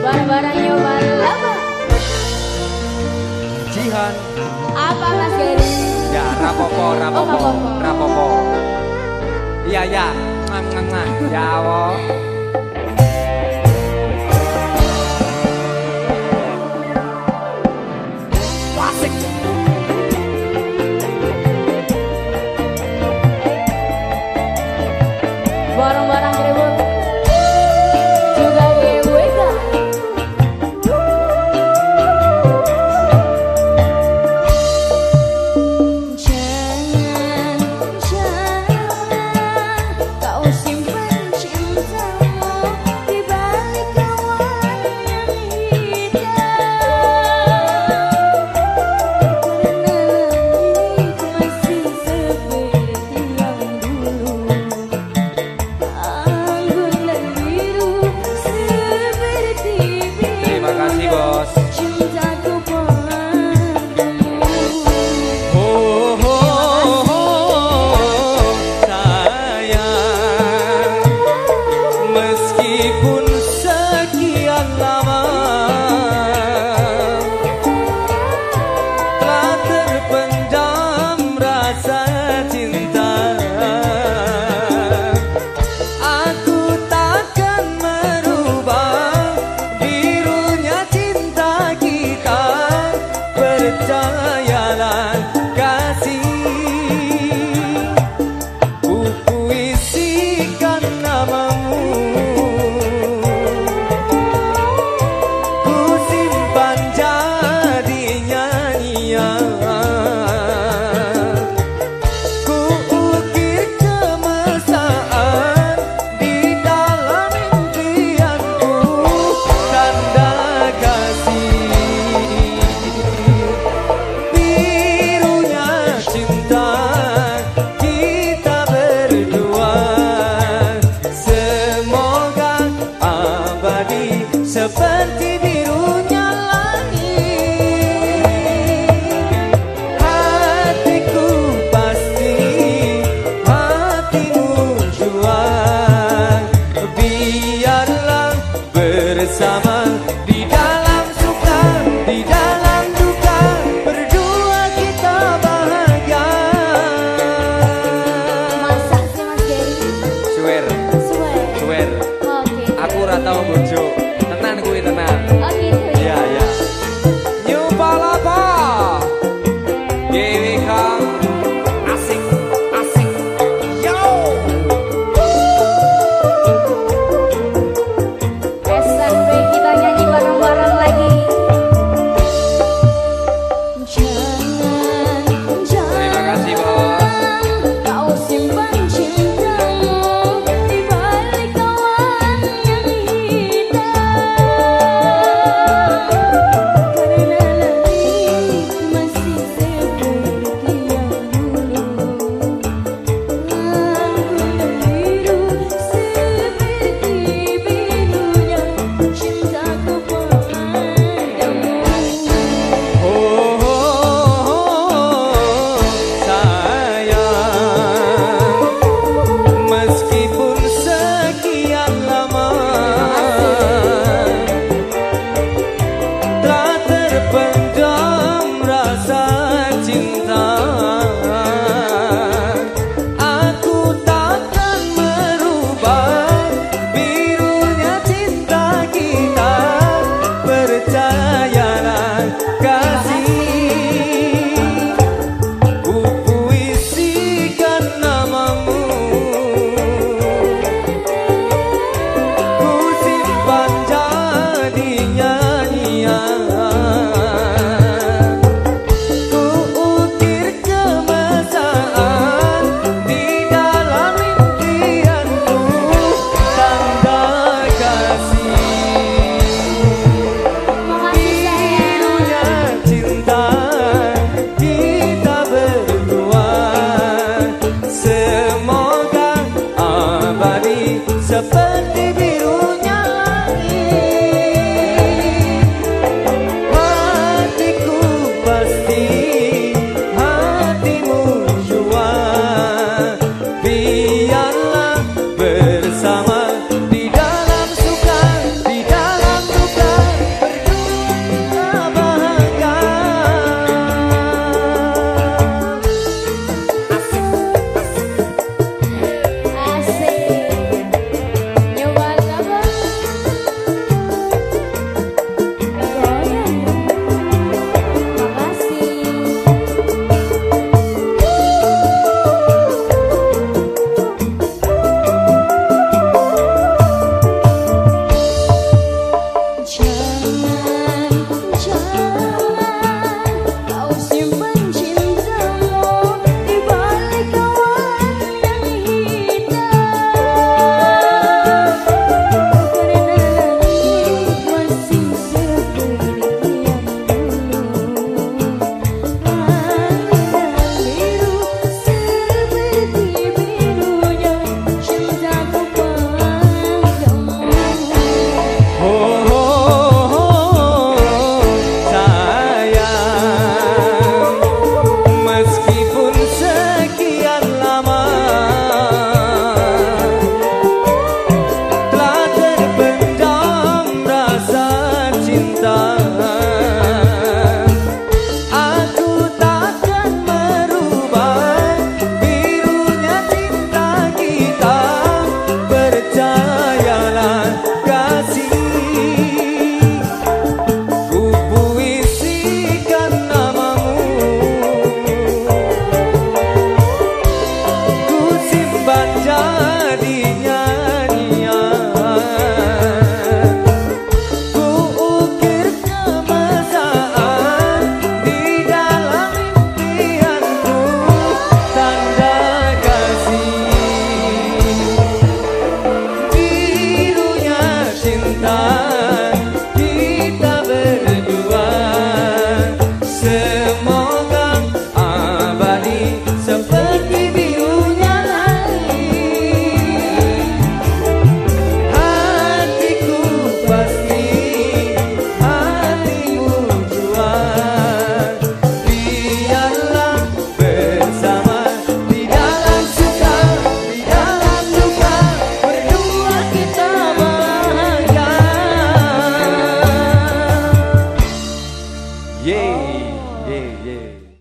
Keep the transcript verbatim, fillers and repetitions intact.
Barang-barang nyoba lama. Jihan. Apa Mas Gary? Ya, rapopo, rapopo, Oh, rapopo. Iya, ya, ngang, ngang, ngang. Ya, wo. Wasik. Barang-barang rewel. Juga ibu Eka. Jangan, jangan kau simpan cintamu di balik kawan yang hitam. Karena langit masih seperti yang dulu. Anggun dan biru seperti biru. Terima kasih, Bos. Cintaku padamu. Oh, oh, oh, sayang, meskipun sekian lama telah terpendam rasa cinta, aku takkan merubah birunya cinta kita. Percayalah kasih, ku puisikan namamu, ku simpan jadi nyanyian, ku ukir kemesraan di dalam impianku. Tanda kasih, birunya cinta kita berdua, semoga abadi seperti birunya langit. Hatiku pasti, hatimu jua, biarlah bersama di dalam suka, di dalam duka, berdua kita bahagia. Masak sih Mas Gary. Swear, Swear. swear, Oke. aku ora tau bojo.